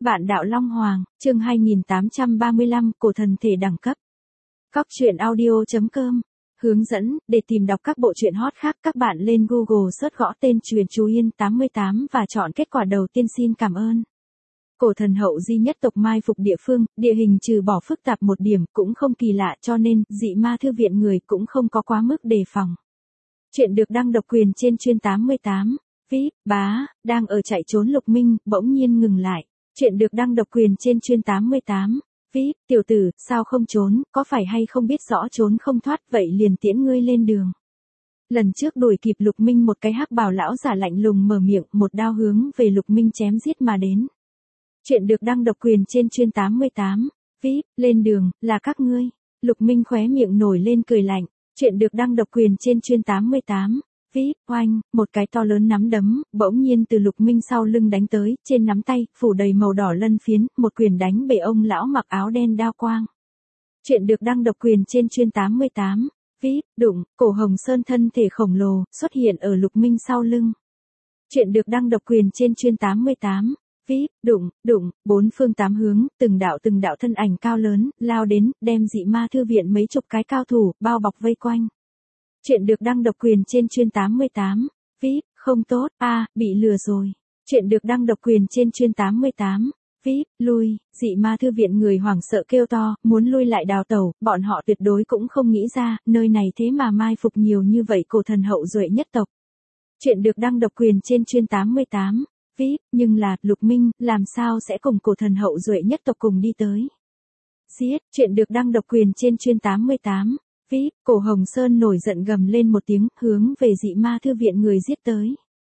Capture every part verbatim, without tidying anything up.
Vạn đạo Long Hoàng, chương hai nghìn tám trăm ba mươi lăm, cổ thần thể đẳng cấp. Cóc truyện audio chấm com. Hướng dẫn, để tìm đọc các bộ truyện hot khác, các bạn lên Google search gõ tên Truyện Chú Yên tám mươi tám và chọn kết quả đầu tiên. Xin cảm ơn. Cổ thần hậu di nhất tộc mai phục địa phương, địa hình trừ bỏ phức tạp một điểm cũng không kỳ lạ, cho nên dị ma thư viện người cũng không có quá mức đề phòng. Chuyện được đăng độc quyền trên Truyện tám mươi tám. Vĩ, bá, đang ở chạy trốn Lục Minh, bỗng nhiên ngừng lại. Chuyện được đăng độc quyền trên Truyện tám mươi tám. Vĩ, tiểu tử, sao không trốn, có phải hay không biết rõ trốn không thoát, vậy liền tiễn ngươi lên đường. Lần trước đuổi kịp Lục Minh, một cái hắc bào lão giả lạnh lùng mở miệng, một đao hướng về Lục Minh chém giết mà đến. Chuyện được đăng độc quyền trên Truyện tám mươi tám. Vĩ, lên đường, là các ngươi. Lục Minh khóe miệng nổi lên cười lạnh. Chuyện được đăng độc quyền trên Truyện tám mươi tám. Vĩ, oanh, một cái to lớn nắm đấm, bỗng nhiên từ Lục Minh sau lưng đánh tới, trên nắm tay, phủ đầy màu đỏ lân phiến, một quyền đánh bể ông lão mặc áo đen đao quang. Chuyện được đăng độc quyền trên Truyện tám mươi tám. Vĩ, đụng, cổ Hồng Sơn thân thể khổng lồ, xuất hiện ở Lục Minh sau lưng. Chuyện được đăng độc quyền trên Truyện tám mươi tám. Vĩ, đụng, đụng, bốn phương tám hướng, từng đạo từng đạo thân ảnh cao lớn, lao đến, đem dị ma thư viện mấy chục cái cao thủ, bao bọc vây quanh. Chuyện được đăng độc quyền trên Truyện tám mươi tám. Vĩ, không tốt, a, à, bị lừa rồi. Chuyện được đăng độc quyền trên Truyện tám mươi tám. Vĩ, lui, dị ma thư viện người hoảng sợ kêu to, muốn lui lại đào tẩu, bọn họ tuyệt đối cũng không nghĩ ra, nơi này thế mà mai phục nhiều như vậy cổ thần hậu duệ nhất tộc. Chuyện được đăng độc quyền trên Truyện tám mươi tám. Vĩ, nhưng là, Lục Minh, làm sao sẽ cùng cổ thần hậu duệ nhất tộc cùng đi tới? Giết, chuyện được đăng độc quyền trên Truyện tám mươi tám. Vĩ, cổ Hồng Sơn nổi giận gầm lên một tiếng, hướng về dị ma thư viện người giết tới.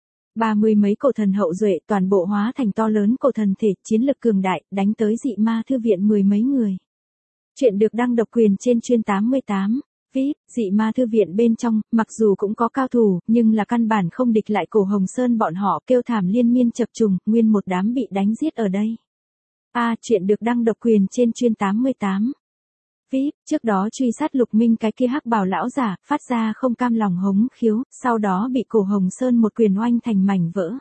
Ba mươi mấy cổ thần hậu duệ toàn bộ hóa thành to lớn cổ thần thể, chiến lực cường đại, đánh tới dị ma thư viện mười mấy người. Chuyện được đăng độc quyền trên Truyện tám mươi tám. Vĩ, dị ma thư viện bên trong, mặc dù cũng có cao thủ, nhưng là căn bản không địch lại cổ Hồng Sơn bọn họ, kêu thảm liên miên chập trùng, nguyên một đám bị đánh giết ở đây. A, à, chuyện được đăng độc quyền trên Truyện tám mươi tám. Vĩ, trước đó truy sát Lục Minh cái kia hắc bào lão giả, phát ra không cam lòng hống khiếu, sau đó bị cổ Hồng Sơn một quyền oanh thành mảnh vỡ.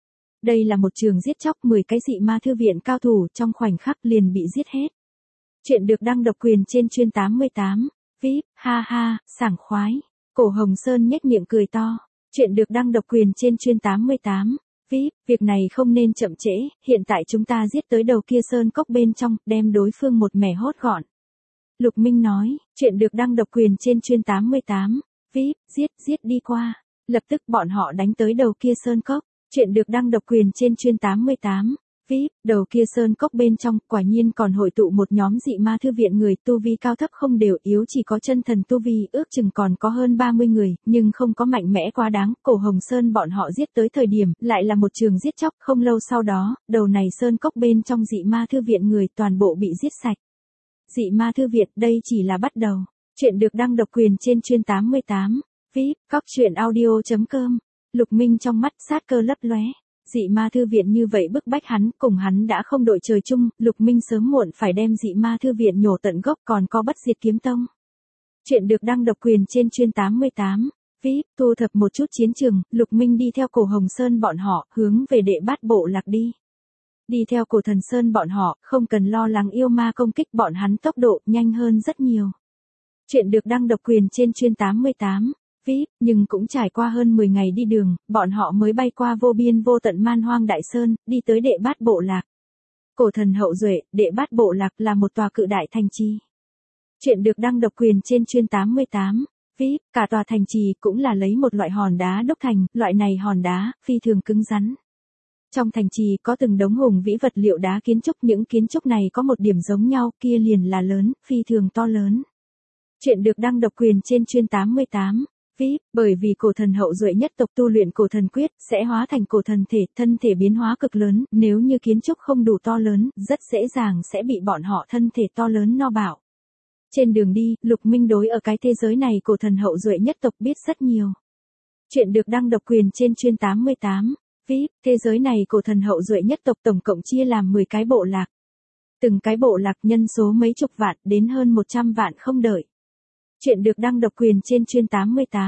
Đây là một trường giết chóc, mười cái dị ma thư viện cao thủ trong khoảnh khắc liền bị giết hết. Chuyện được đăng độc quyền trên Truyện tám mươi tám. Vĩ, ha ha, sảng khoái. Cổ Hồng Sơn nhếch miệng cười to. Chuyện được đăng độc quyền trên Truyện tám mươi tám. Vĩ, việc này không nên chậm trễ, hiện tại chúng ta giết tới đầu kia sơn cốc bên trong, đem đối phương một mẻ hốt gọn. Lục Minh nói, chuyện được đăng độc quyền trên Truyện tám mươi tám. Vĩ, giết, giết đi qua. Lập tức bọn họ đánh tới đầu kia sơn cốc. Chuyện được đăng độc quyền trên Truyện tám mươi tám. Vĩ, đầu kia sơn cốc bên trong, quả nhiên còn hội tụ một nhóm dị ma thư viện người, tu vi cao thấp không đều, yếu chỉ có chân thần tu vi, ước chừng còn có hơn ba mươi người, nhưng không có mạnh mẽ quá đáng. Cổ Hồng Sơn bọn họ giết tới thời điểm, lại là một trường giết chóc, không lâu sau đó, đầu này sơn cốc bên trong dị ma thư viện người toàn bộ bị giết sạch. Dị ma thư viện, đây chỉ là bắt đầu. Chuyện được đăng độc quyền trên Truyện tám mươi tám. Vĩ, cóc truyện audio chấm com. Lục Minh trong mắt sát cơ lấp lóe. Dị ma thư viện như vậy bức bách hắn, cùng hắn đã không đội trời chung, Lục Minh sớm muộn phải đem dị ma thư viện nhổ tận gốc, còn có bất diệt kiếm tông. Chuyện được đăng độc quyền trên Truyện tám mươi tám. Vĩ, thu thập một chút chiến trường, Lục Minh đi theo cổ Hồng Sơn bọn họ, hướng về đệ bát bộ lạc đi. Đi theo cổ thần Sơn bọn họ, không cần lo lắng yêu ma công kích, bọn hắn tốc độ nhanh hơn rất nhiều. Chuyện được đăng độc quyền trên Truyện tám mươi tám. Vĩ, nhưng cũng trải qua hơn mười ngày đi đường, bọn họ mới bay qua vô biên vô tận man hoang đại sơn, đi tới đệ bát bộ lạc. Cổ thần hậu duệ, đệ bát bộ lạc là một tòa cự đại thành trì. Chuyện được đăng độc quyền trên Truyện tám mươi tám. Vĩ, cả tòa thành trì cũng là lấy một loại hòn đá đúc thành, loại này hòn đá, phi thường cứng rắn. Trong thành trì có từng đống hùng vĩ vật liệu đá kiến trúc, những kiến trúc này có một điểm giống nhau, kia liền là lớn, phi thường to lớn. Chuyện được đăng độc quyền trên Truyện tám mươi tám. Vĩ, bởi vì cổ thần hậu duệ nhất tộc tu luyện cổ thần quyết, sẽ hóa thành cổ thần thể, thân thể biến hóa cực lớn, nếu như kiến trúc không đủ to lớn, rất dễ dàng sẽ bị bọn họ thân thể to lớn no bạo. Trên đường đi, Lục Minh đối ở cái thế giới này cổ thần hậu duệ nhất tộc biết rất nhiều. Chuyện được đăng độc quyền trên Truyện tám mươi tám. Vĩ, thế giới này cổ thần hậu duệ nhất tộc tổng cộng chia làm mười cái bộ lạc. Từng cái bộ lạc nhân số mấy chục vạn đến hơn một trăm vạn không đợi. Chuyện được đăng độc quyền trên Truyện tám mươi tám.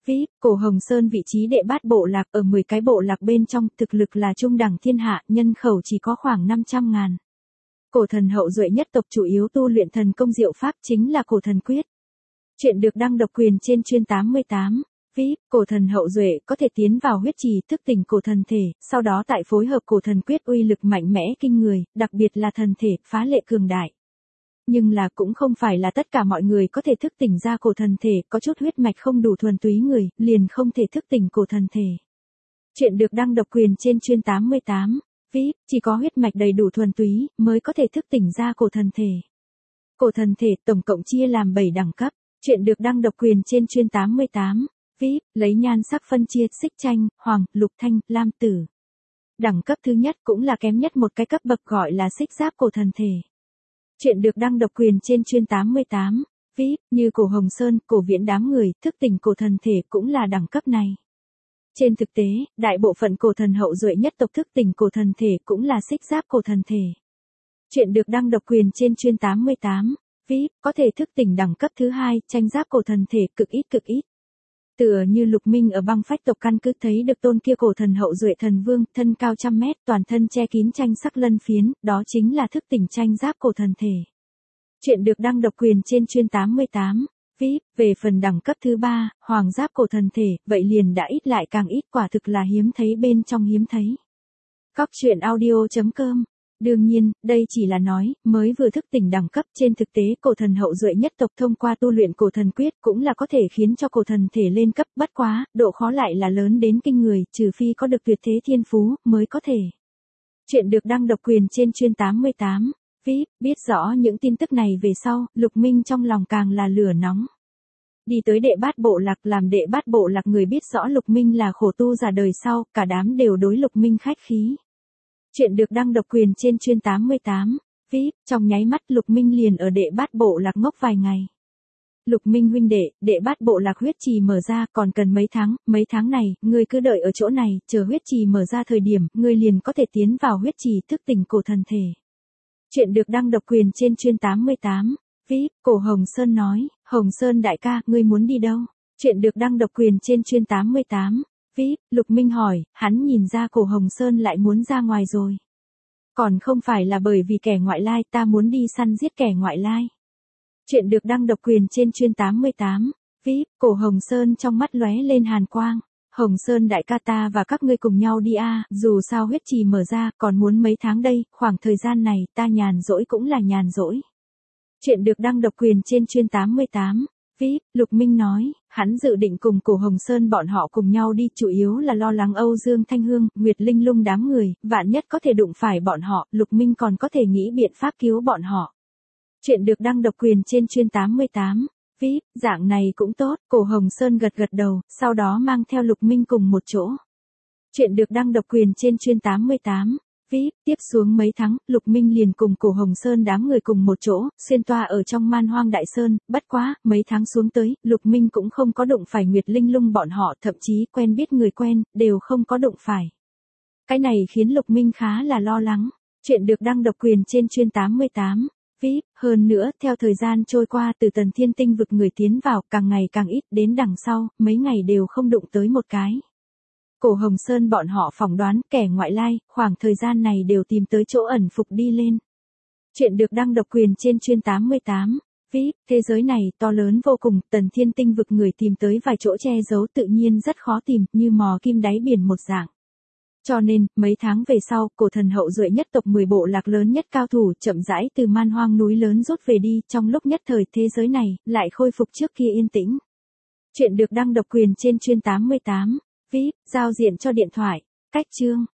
vê i pê, cổ Hồng Sơn vị trí đệ bát bộ lạc ở mười cái bộ lạc bên trong, thực lực là trung đẳng thiên hạ, nhân khẩu chỉ có khoảng năm trăm ngàn. Cổ thần hậu duệ nhất tộc chủ yếu tu luyện thần công diệu pháp chính là cổ thần quyết. Chuyện được đăng độc quyền trên chuyên tám mươi tám. vê i pê, cổ thần hậu duệ có thể tiến vào huyết trì thức tỉnh cổ thần thể, sau đó tại phối hợp cổ thần quyết uy lực mạnh mẽ kinh người, đặc biệt là thần thể phá lệ cường đại. Nhưng là cũng không phải là tất cả mọi người có thể thức tỉnh ra cổ thần thể, có chút huyết mạch không đủ thuần túy người, liền không thể thức tỉnh cổ thần thể. Chuyện được đăng độc quyền trên chuyên tám mươi tám. vê i pê, chỉ có huyết mạch đầy đủ thuần túy mới có thể thức tỉnh ra cổ thần thể. Cổ thần thể tổng cộng chia làm bảy đẳng cấp. Chuyện được đăng độc quyền trên chuyên tám mươi tám. vê i pê, lấy nhan sắc phân chia xích tranh, hoàng, lục thanh, lam tử. Đẳng cấp thứ nhất cũng là kém nhất một cái cấp bậc gọi là xích giáp cổ thần thể. Chuyện được đăng độc quyền trên chuyên tám mươi tám. vê i pê, như cổ Hồng Sơn, cổ Viễn đám người, thức tỉnh cổ thần thể cũng là đẳng cấp này. Trên thực tế, đại bộ phận cổ thần hậu duệ nhất tộc thức tỉnh cổ thần thể cũng là xích giáp cổ thần thể. Chuyện được đăng độc quyền trên chuyên tám mươi tám. vê i pê, có thể thức tỉnh đẳng cấp thứ hai, tranh giáp cổ thần thể cực ít cực ít. Tựa như Lục Minh ở băng phách tộc căn cứ thấy được tôn kia cổ thần hậu duệ thần vương, thân cao trăm mét, toàn thân che kín tranh sắc lân phiến, đó chính là thức tỉnh tranh giáp cổ thần thể. Chuyện được đăng độc quyền trên chuyên tám mươi tám. vê i pê, về phần đẳng cấp thứ ba, hoàng giáp cổ thần thể, vậy liền đã ít lại càng ít, quả thực là hiếm thấy bên trong hiếm thấy. Cóc truyện audio chấm com. Đương nhiên, đây chỉ là nói, mới vừa thức tỉnh đẳng cấp, trên thực tế cổ thần hậu duệ nhất tộc thông qua tu luyện cổ thần quyết cũng là có thể khiến cho cổ thần thể lên cấp, bất quá, độ khó lại là lớn đến kinh người, trừ phi có được tuyệt thế thiên phú, mới có thể. Chuyện được đăng độc quyền trên chuyên tám mươi tám. vê i pê, biết rõ những tin tức này về sau, Lục Minh trong lòng càng là lửa nóng. Đi tới đệ bát bộ lạc, làm đệ bát bộ lạc người biết rõ Lục Minh là khổ tu giả đời sau, cả đám đều đối Lục Minh khách khí. Chuyện được đăng độc quyền trên chuyên tám mươi tám. vê i pê, trong nháy mắt Lục Minh liền ở đệ bát bộ lạc ngốc vài ngày. Lục Minh huynh đệ, đệ bát bộ lạc huyết trì mở ra còn cần mấy tháng, mấy tháng này, ngươi cứ đợi ở chỗ này, chờ huyết trì mở ra thời điểm, ngươi liền có thể tiến vào huyết trì thức tỉnh cổ thần thể. Chuyện được đăng độc quyền trên chuyên tám mươi tám. vê i pê, cổ Hồng Sơn nói, Hồng Sơn đại ca, ngươi muốn đi đâu? Chuyện được đăng độc quyền trên chuyên tám mươi tám. vê i pê, Lục Minh hỏi, hắn nhìn ra cổ Hồng Sơn lại muốn ra ngoài rồi. Còn không phải là bởi vì kẻ ngoại lai, ta muốn đi săn giết kẻ ngoại lai. Chuyện được đăng độc quyền trên chuyên tám mươi tám. vê i pê, cổ Hồng Sơn trong mắt lóe lên hàn quang. Hồng Sơn đại ca, ta và các ngươi cùng nhau đi a, dù sao huyết trì mở ra, còn muốn mấy tháng đây, khoảng thời gian này, ta nhàn rỗi cũng là nhàn rỗi. Chuyện được đăng độc quyền trên chuyên tám mươi tám. vê i pê, Lục Minh nói, hắn dự định cùng cổ Hồng Sơn bọn họ cùng nhau đi, chủ yếu là lo lắng Âu Dương Thanh Hương, Nguyệt Linh Lung đám người, vạn nhất có thể đụng phải bọn họ, Lục Minh còn có thể nghĩ biện pháp cứu bọn họ. Chuyện được đăng độc quyền trên chuyên tám mươi tám. vê i pê, dạng này cũng tốt, cổ Hồng Sơn gật gật đầu, sau đó mang theo Lục Minh cùng một chỗ. Chuyện được đăng độc quyền trên chuyên tám mươi tám. vê i pê, tiếp xuống mấy tháng, Lục Minh liền cùng cổ Hồng Sơn đám người cùng một chỗ, xuyên toa ở trong Man Hoang Đại Sơn, bất quá, mấy tháng xuống tới, Lục Minh cũng không có đụng phải Nguyệt Linh Lung bọn họ, thậm chí quen biết người quen, đều không có đụng phải. Cái này khiến Lục Minh khá là lo lắng. Chuyện được đăng độc quyền trên chuyên tám mươi tám. vê i pê, hơn nữa, theo thời gian trôi qua từ Tần Thiên Tinh vực người tiến vào, càng ngày càng ít, đến đằng sau, mấy ngày đều không đụng tới một cái. Cổ Hồng Sơn bọn họ phỏng đoán kẻ ngoại lai, khoảng thời gian này đều tìm tới chỗ ẩn phục đi lên. Chuyện được đăng độc quyền trên chuyên tám mươi tám. vê i pê, thế giới này to lớn vô cùng, Tần Thiên Tinh vực người tìm tới vài chỗ che giấu tự nhiên rất khó tìm, như mò kim đáy biển một dạng. Cho nên, mấy tháng về sau, cổ thần hậu duệ nhất tộc mười bộ lạc lớn nhất cao thủ chậm rãi từ Man Hoang núi lớn rút về đi, trong lúc nhất thời thế giới này, lại khôi phục trước kia yên tĩnh. Chuyện được đăng độc quyền trên chuyên tám mươi tám. vê i pê, giao diện cho điện thoại. Cách chương.